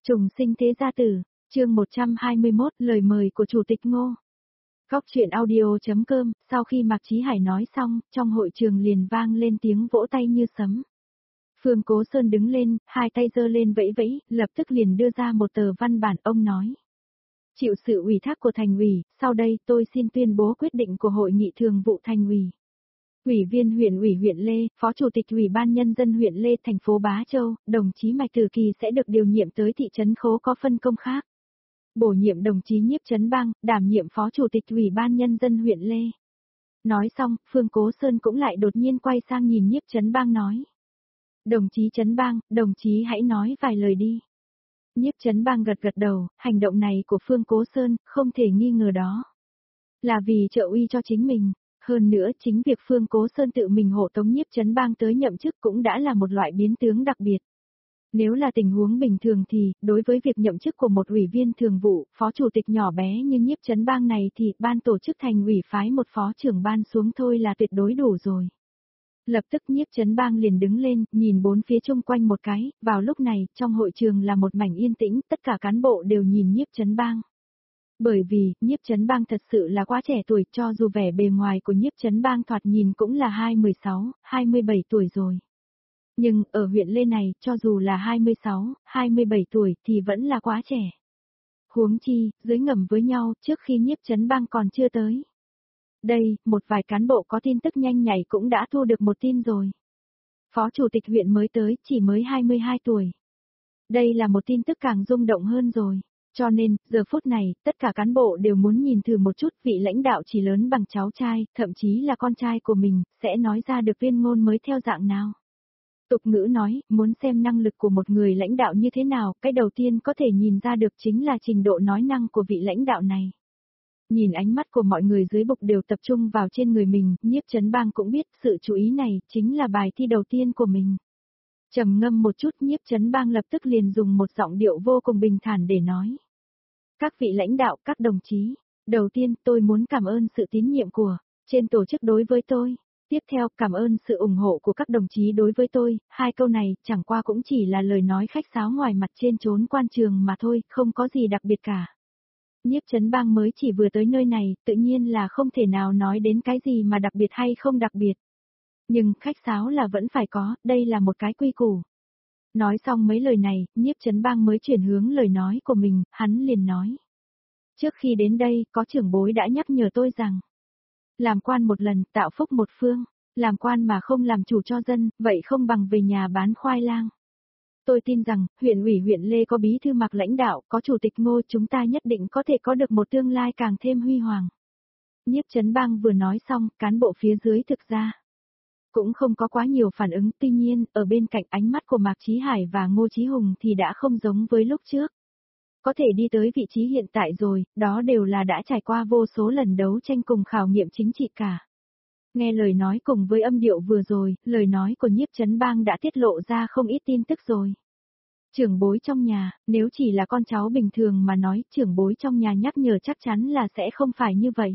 Trùng sinh thế gia tử, chương 121 lời mời của Chủ tịch Ngô. Góc chuyện audio.com, sau khi Mạc Chí Hải nói xong, trong hội trường liền vang lên tiếng vỗ tay như sấm. Phương Cố Sơn đứng lên, hai tay giơ lên vẫy vẫy, lập tức liền đưa ra một tờ văn bản. Ông nói: chịu sự ủy thác của thành ủy, sau đây tôi xin tuyên bố quyết định của Hội nghị Thường vụ Thành ủy. Ủy viên huyện ủy huyện Lê, Phó Chủ tịch Ủy ban Nhân dân huyện Lê thành phố Bá Châu, đồng chí Mạch Tử Kỳ sẽ được điều nhiệm tới thị trấn Khố có phân công khác. Bổ nhiệm đồng chí Nhiếp Chấn Bang, đảm nhiệm Phó Chủ tịch Ủy ban Nhân dân huyện Lê. Nói xong, Phương Cố Sơn cũng lại đột nhiên quay sang nhìn Nhiếp Chấn Bang nói: đồng chí Chấn Bang, đồng chí hãy nói vài lời đi. Nhiếp Chấn Bang gật gật đầu, hành động này của Phương Cố Sơn, không thể nghi ngờ đó là vì trợ uy cho chính mình. Hơn nữa chính việc Phương Cố Sơn tự mình hộ tống Nhiếp Chấn Bang tới nhậm chức cũng đã là một loại biến tướng đặc biệt. Nếu là tình huống bình thường thì, đối với việc nhậm chức của một ủy viên thường vụ, phó chủ tịch nhỏ bé như Nhiếp Chấn Bang này thì ban tổ chức thành ủy phái một phó trưởng ban xuống thôi là tuyệt đối đủ rồi. Lập tức Nhiếp Chấn Bang liền đứng lên, nhìn bốn phía chung quanh một cái, vào lúc này, trong hội trường là một mảnh yên tĩnh, tất cả cán bộ đều nhìn Nhiếp Chấn Bang. Bởi vì, Nhiếp Chấn Bang thật sự là quá trẻ tuổi, cho dù vẻ bề ngoài của Nhiếp Chấn Bang thoạt nhìn cũng là 16, 27 tuổi rồi. Nhưng, ở huyện Lê này, cho dù là 26, 27 tuổi thì vẫn là quá trẻ. Huống chi, dưới ngầm với nhau, trước khi Nhiếp Chấn Bang còn chưa tới. Đây, một vài cán bộ có tin tức nhanh nhảy cũng đã thu được một tin rồi. Phó Chủ tịch huyện mới tới, chỉ mới 22 tuổi. Đây là một tin tức càng rung động hơn rồi. Cho nên, giờ phút này, tất cả cán bộ đều muốn nhìn thử một chút vị lãnh đạo chỉ lớn bằng cháu trai, thậm chí là con trai của mình, sẽ nói ra được tuyên ngôn mới theo dạng nào. Tục ngữ nói, muốn xem năng lực của một người lãnh đạo như thế nào, cái đầu tiên có thể nhìn ra được chính là trình độ nói năng của vị lãnh đạo này. Nhìn ánh mắt của mọi người dưới bục đều tập trung vào trên người mình, Nhiếp Chấn Bang cũng biết sự chú ý này chính là bài thi đầu tiên của mình. Trầm ngâm một chút, Nhiếp Chấn Bang lập tức liền dùng một giọng điệu vô cùng bình thản để nói: các vị lãnh đạo, các đồng chí, đầu tiên tôi muốn cảm ơn sự tín nhiệm của trên tổ chức đối với tôi. Tiếp theo, cảm ơn sự ủng hộ của các đồng chí đối với tôi. Hai câu này chẳng qua cũng chỉ là lời nói khách sáo ngoài mặt trên chốn quan trường mà thôi, không có gì đặc biệt cả. Nhiếp Chấn Bang mới chỉ vừa tới nơi này, tự nhiên là không thể nào nói đến cái gì mà đặc biệt hay không đặc biệt. Nhưng khách sáo là vẫn phải có, đây là một cái quy củ. Nói xong mấy lời này, Nhiếp Chấn Bang mới chuyển hướng lời nói của mình, hắn liền nói: trước khi đến đây, có trưởng bối đã nhắc nhở tôi rằng, làm quan một lần, tạo phúc một phương, làm quan mà không làm chủ cho dân, vậy không bằng về nhà bán khoai lang. Tôi tin rằng, huyện ủy huyện Lê có bí thư Mạc lãnh đạo, có chủ tịch Ngô, chúng ta nhất định có thể có được một tương lai càng thêm huy hoàng. Nhiếp Chấn Bang vừa nói xong, cán bộ phía dưới thực ra cũng không có quá nhiều phản ứng, tuy nhiên, ở bên cạnh ánh mắt của Mạc Chí Hải và Ngô Chí Hùng thì đã không giống với lúc trước. Có thể đi tới vị trí hiện tại rồi, đó đều là đã trải qua vô số lần đấu tranh cùng khảo nghiệm chính trị cả. Nghe lời nói cùng với âm điệu vừa rồi, lời nói của Nhiếp Chấn Bang đã tiết lộ ra không ít tin tức rồi. Trưởng bối trong nhà, nếu chỉ là con cháu bình thường mà nói, trưởng bối trong nhà nhắc nhở chắc chắn là sẽ không phải như vậy.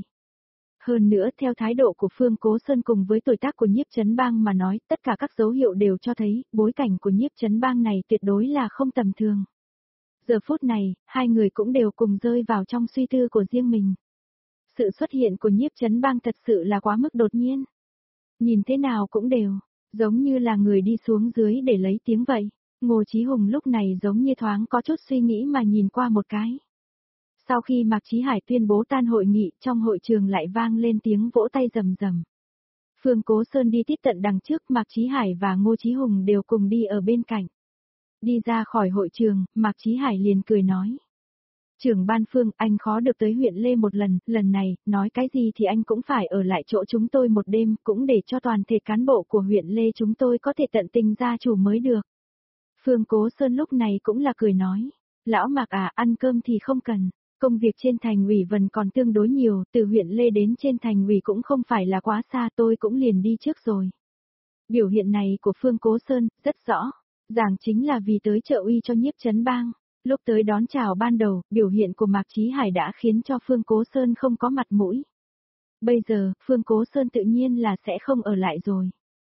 Hơn nữa, theo thái độ của Phương Cố Sơn cùng với tuổi tác của Nhiếp Chấn Bang mà nói, tất cả các dấu hiệu đều cho thấy, bối cảnh của Nhiếp Chấn Bang này tuyệt đối là không tầm thường. Giờ phút này, hai người cũng đều cùng rơi vào trong suy tư của riêng mình. Sự xuất hiện của Nhiếp Chấn Bang thật sự là quá mức đột nhiên. Nhìn thế nào cũng đều, giống như là người đi xuống dưới để lấy tiếng vậy. Ngô Chí Hùng lúc này giống như thoáng có chút suy nghĩ mà nhìn qua một cái. Sau khi Mạc Chí Hải tuyên bố tan hội nghị, trong hội trường lại vang lên tiếng vỗ tay rầm rầm. Phương Cố Sơn đi tiếp tận đằng trước, Mạc Chí Hải và Ngô Chí Hùng đều cùng đi ở bên cạnh. Đi ra khỏi hội trường, Mạc Chí Hải liền cười nói: trưởng ban Phương, anh khó được tới huyện Lê một lần, lần này, nói cái gì thì anh cũng phải ở lại chỗ chúng tôi một đêm, cũng để cho toàn thể cán bộ của huyện Lê chúng tôi có thể tận tình gia chủ mới được. Phương Cố Sơn lúc này cũng là cười nói: lão Mạc à, ăn cơm thì không cần, công việc trên thành ủy vẫn còn tương đối nhiều, từ huyện Lê đến trên thành ủy cũng không phải là quá xa, tôi cũng liền đi trước rồi. Biểu hiện này của Phương Cố Sơn, rất rõ ràng chính là vì tới trợ uy cho Nhiếp Chấn Bang. Lúc tới đón chào ban đầu, biểu hiện của Mạc Chí Hải đã khiến cho Phương Cố Sơn không có mặt mũi. Bây giờ, Phương Cố Sơn tự nhiên là sẽ không ở lại rồi.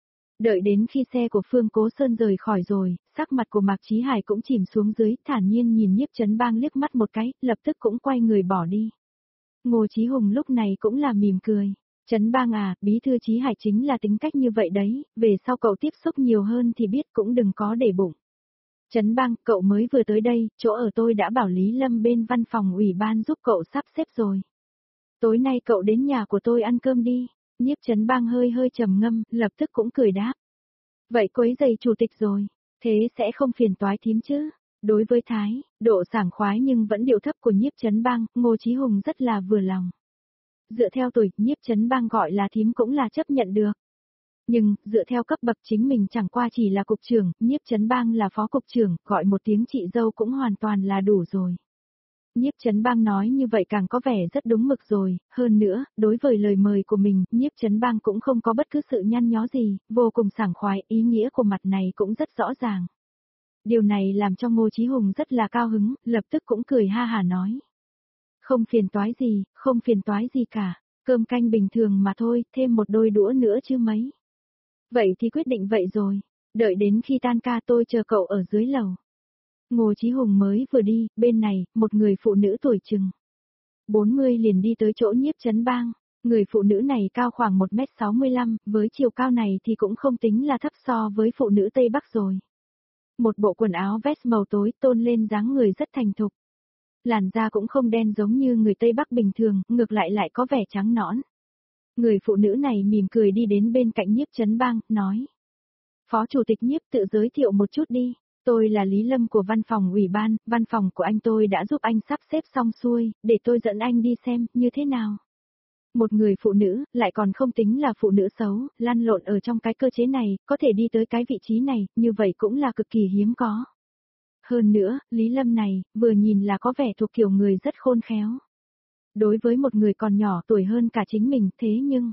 Đợi đến khi xe của Phương Cố Sơn rời khỏi rồi, sắc mặt của Mạc Chí Hải cũng chìm xuống dưới, thản nhiên nhìn Nhiếp Chấn Bang liếc mắt một cái, lập tức cũng quay người bỏ đi. Ngô Chí Hùng lúc này cũng là mỉm cười. Chấn Bang à, bí thư Chí Hải chính là tính cách như vậy đấy, về sau cậu tiếp xúc nhiều hơn thì biết cũng đừng có để bụng. Chấn Bang, cậu mới vừa tới đây, chỗ ở tôi đã bảo Lý Lâm bên văn phòng ủy ban giúp cậu sắp xếp rồi. Tối nay cậu đến nhà của tôi ăn cơm đi. Nhiếp Chấn Bang hơi hơi trầm ngâm, lập tức cũng cười đáp. Vậy quấy giày chủ tịch rồi, thế sẽ không phiền toái thím chứ? Đối với thái, độ sảng khoái nhưng vẫn điệu thấp của Nhiếp Chấn Bang, Ngô Chí Hùng rất là vừa lòng. Dựa theo tuổi, Nhiếp Chấn Bang gọi là thím cũng là chấp nhận được. Nhưng, dựa theo cấp bậc chính mình chẳng qua chỉ là cục trưởng, Nhiếp Chấn Bang là phó cục trưởng, gọi một tiếng chị dâu cũng hoàn toàn là đủ rồi. Nhiếp Chấn Bang nói như vậy càng có vẻ rất đúng mực rồi, hơn nữa, đối với lời mời của mình, Nhiếp Chấn Bang cũng không có bất cứ sự nhăn nhó gì, vô cùng sảng khoái, ý nghĩa của mặt này cũng rất rõ ràng. Điều này làm cho Ngô Chí Hùng rất là cao hứng, lập tức cũng cười ha hả nói. Không phiền toái gì, không phiền toái gì cả, cơm canh bình thường mà thôi, thêm một đôi đũa nữa chứ mấy. Vậy thì quyết định vậy rồi, đợi đến khi tan ca tôi chờ cậu ở dưới lầu. Ngô Chí Hùng mới vừa đi, bên này, một người phụ nữ tuổi chừng 40 liền đi tới chỗ Nhiếp Chấn Bang. Người phụ nữ này cao khoảng 1m65, với chiều cao này thì cũng không tính là thấp so với phụ nữ Tây Bắc rồi. Một bộ quần áo vest màu tối tôn lên dáng người rất thành thục. Làn da cũng không đen giống như người Tây Bắc bình thường, ngược lại lại có vẻ trắng nõn. Người phụ nữ này mỉm cười đi đến bên cạnh Nhiếp Chấn Bang, nói. Phó Chủ tịch Nhiếp tự giới thiệu một chút đi. Tôi là Lý Lâm của văn phòng ủy ban, văn phòng của anh tôi đã giúp anh sắp xếp xong xuôi, để tôi dẫn anh đi xem, như thế nào. Một người phụ nữ, lại còn không tính là phụ nữ xấu, lăn lộn ở trong cái cơ chế này, có thể đi tới cái vị trí này, như vậy cũng là cực kỳ hiếm có. Hơn nữa, Lý Lâm này, vừa nhìn là có vẻ thuộc kiểu người rất khôn khéo. Đối với một người còn nhỏ tuổi hơn cả chính mình, thế nhưng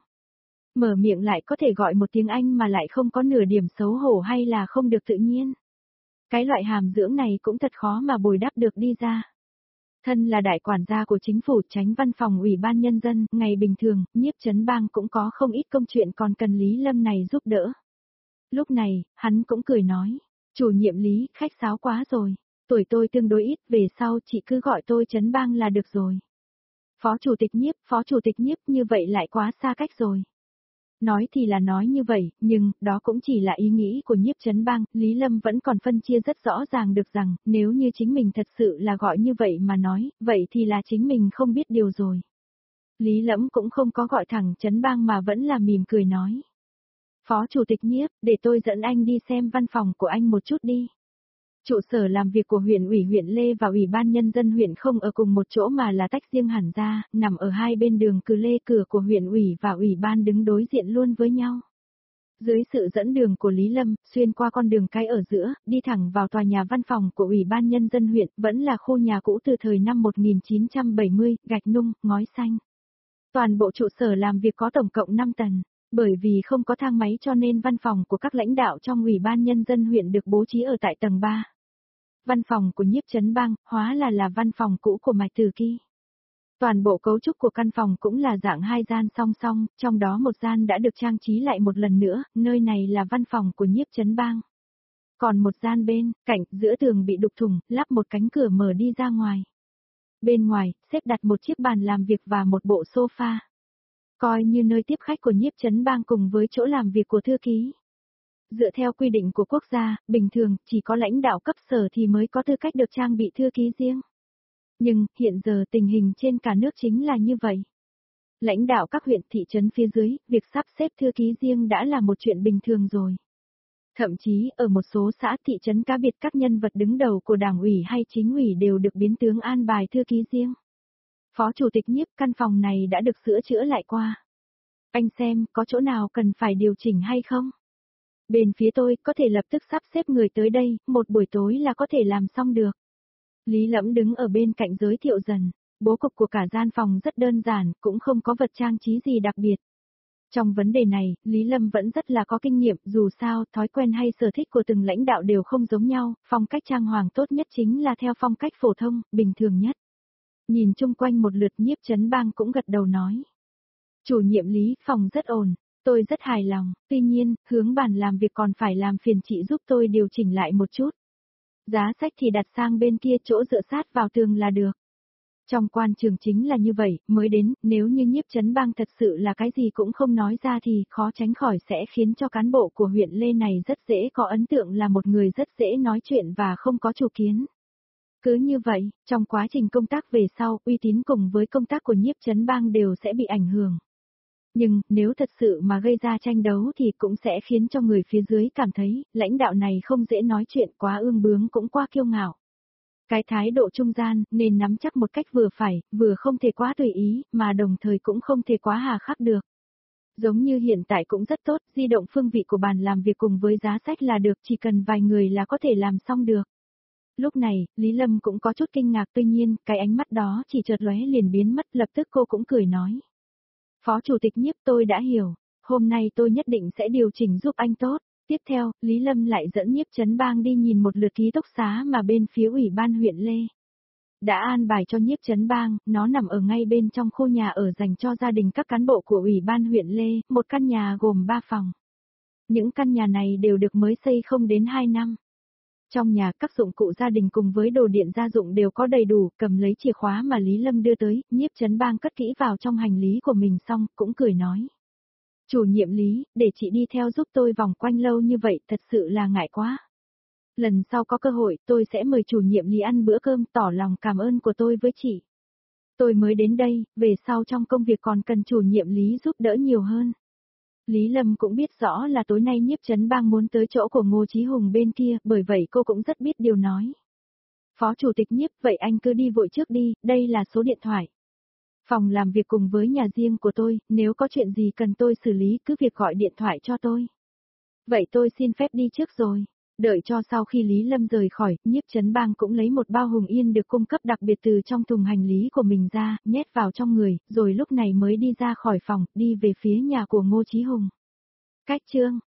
mở miệng lại có thể gọi một tiếng Anh mà lại không có nửa điểm xấu hổ hay là không được tự nhiên. Cái loại hàm dưỡng này cũng thật khó mà bồi đắp được đi ra. Thân là đại quản gia của chính phủ tránh văn phòng ủy ban nhân dân, ngày bình thường, Nhiếp Chấn Bang cũng có không ít công chuyện còn cần Lý Lâm này giúp đỡ. Lúc này, hắn cũng cười nói, chủ nhiệm Lý, khách sáo quá rồi, tuổi tôi tương đối ít, về sau chị cứ gọi tôi Chấn Bang là được rồi. Phó chủ tịch Nhiếp như vậy lại quá xa cách rồi. Nói thì là nói như vậy, nhưng, đó cũng chỉ là ý nghĩ của Nhiếp Chấn Bang, Lý Lâm vẫn còn phân chia rất rõ ràng được rằng, nếu như chính mình thật sự là gọi như vậy mà nói, vậy thì là chính mình không biết điều rồi. Lý Lẫm cũng không có gọi thẳng Chấn Bang mà vẫn là mỉm cười nói. Phó Chủ tịch Nhiếp, để tôi dẫn anh đi xem văn phòng của anh một chút đi. Trụ sở làm việc của huyện ủy huyện Lê và ủy ban nhân dân huyện không ở cùng một chỗ mà là tách riêng hẳn ra, nằm ở hai bên đường Cừ Lê, cửa của huyện ủy và ủy ban đứng đối diện luôn với nhau. Dưới sự dẫn đường của Lý Lâm, xuyên qua con đường cái ở giữa, đi thẳng vào tòa nhà văn phòng của ủy ban nhân dân huyện, vẫn là khu nhà cũ từ thời năm 1970, gạch nung, ngói xanh. Toàn bộ trụ sở làm việc có tổng cộng 5 tầng. Bởi vì không có thang máy cho nên văn phòng của các lãnh đạo trong ủy ban nhân dân huyện được bố trí ở tại tầng 3. Văn phòng của Nhiếp Chấn Bang, hóa là văn phòng cũ của Mạch Tử Kỳ. Toàn bộ cấu trúc của căn phòng cũng là dạng hai gian song song, trong đó một gian đã được trang trí lại một lần nữa, nơi này là văn phòng của Nhiếp Chấn Bang. Còn một gian bên, cạnh, giữa tường bị đục thủng, lắp một cánh cửa mở đi ra ngoài. Bên ngoài, xếp đặt một chiếc bàn làm việc và một bộ sofa. Coi như nơi tiếp khách của Nhiếp Chấn Bang cùng với chỗ làm việc của thư ký. Dựa theo quy định của quốc gia, bình thường, chỉ có lãnh đạo cấp sở thì mới có tư cách được trang bị thư ký riêng. Nhưng, hiện giờ tình hình trên cả nước chính là như vậy. Lãnh đạo các huyện thị trấn phía dưới, việc sắp xếp thư ký riêng đã là một chuyện bình thường rồi. Thậm chí, ở một số xã thị trấn cá biệt các nhân vật đứng đầu của đảng ủy hay chính ủy đều được biến tướng an bài thư ký riêng. Phó Chủ tịch Nhiếp, căn phòng này đã được sửa chữa lại qua. Anh xem, có chỗ nào cần phải điều chỉnh hay không? Bên phía tôi, có thể lập tức sắp xếp người tới đây, một buổi tối là có thể làm xong được. Lý Lẫm đứng ở bên cạnh giới thiệu dần, bố cục của cả gian phòng rất đơn giản, cũng không có vật trang trí gì đặc biệt. Trong vấn đề này, Lý Lâm vẫn rất là có kinh nghiệm, dù sao, thói quen hay sở thích của từng lãnh đạo đều không giống nhau, phong cách trang hoàng tốt nhất chính là theo phong cách phổ thông, bình thường nhất. Nhìn chung quanh một lượt Nhiếp Chấn Bang cũng gật đầu nói. Chủ nhiệm Lý, phòng rất ổn, Tôi rất hài lòng, tuy nhiên, hướng bàn làm việc còn phải làm phiền chị giúp tôi điều chỉnh lại một chút. Giá sách thì đặt sang bên kia, chỗ dựa sát vào tường là được. Trong quan trường chính là như vậy, mới đến, nếu như Nhiếp Chấn Bang thật sự là cái gì cũng không nói ra thì khó tránh khỏi sẽ khiến cho cán bộ của huyện Lê này rất dễ có ấn tượng là một người rất dễ nói chuyện và không có chủ kiến. Cứ như vậy, trong quá trình công tác về sau, uy tín cùng với công tác của Nhiếp Chấn Bang đều sẽ bị ảnh hưởng. Nhưng, nếu thật sự mà gây ra tranh đấu thì cũng sẽ khiến cho người phía dưới cảm thấy, lãnh đạo này không dễ nói chuyện, quá ương bướng cũng quá kiêu ngạo. Cái thái độ trung gian, nên nắm chắc một cách vừa phải, vừa không thể quá tùy ý, mà đồng thời cũng không thể quá hà khắc được. Giống như hiện tại cũng rất tốt, di động phương vị của bàn làm việc cùng với giá sách là được, chỉ cần vài người là có thể làm xong được. Lúc này, Lý Lâm cũng có chút kinh ngạc, tuy nhiên, cái ánh mắt đó chỉ chợt lóe liền biến mất, lập tức cô cũng cười nói. Phó Chủ tịch Nhiếp, tôi đã hiểu, hôm nay tôi nhất định sẽ điều chỉnh giúp anh tốt. Tiếp theo, Lý Lâm lại dẫn Nhiếp Chấn Bang đi nhìn một lượt ký túc xá mà bên phía ủy ban huyện Lê đã an bài cho Nhiếp Chấn Bang, nó nằm ở ngay bên trong khu nhà ở dành cho gia đình các cán bộ của ủy ban huyện Lê, một căn nhà gồm 3 phòng. Những căn nhà này đều được mới xây không đến 2 năm. Trong nhà các dụng cụ gia đình cùng với đồ điện gia dụng đều có đầy đủ, cầm lấy chìa khóa mà Lý Lâm đưa tới, Nhiếp Chấn Bang cất kỹ vào trong hành lý của mình xong, cũng cười nói. Chủ nhiệm Lý, để chị đi theo giúp tôi vòng quanh lâu như vậy thật sự là ngại quá. Lần sau có cơ hội tôi sẽ mời chủ nhiệm Lý ăn bữa cơm, tỏ lòng cảm ơn của tôi với chị. Tôi mới đến đây, về sau trong công việc còn cần chủ nhiệm Lý giúp đỡ nhiều hơn. Lý Lâm cũng biết rõ là tối nay Nhiếp Chấn Bang muốn tới chỗ của Ngô Chí Hùng bên kia, bởi vậy cô cũng rất biết điều nói. Phó Chủ tịch Nhiếp, vậy anh cứ đi vội trước đi, đây là số điện thoại. Phòng làm việc cùng với nhà riêng của tôi, nếu có chuyện gì cần tôi xử lý cứ việc gọi điện thoại cho tôi. Vậy tôi xin phép đi trước rồi. Đợi cho sau khi Lý Lâm rời khỏi, Nhiếp Chấn Bang cũng lấy một bao hồng yên được cung cấp đặc biệt từ trong thùng hành lý của mình ra, nhét vào trong người, rồi lúc này mới đi ra khỏi phòng, đi về phía nhà của Ngô Chí Hùng. Cách chương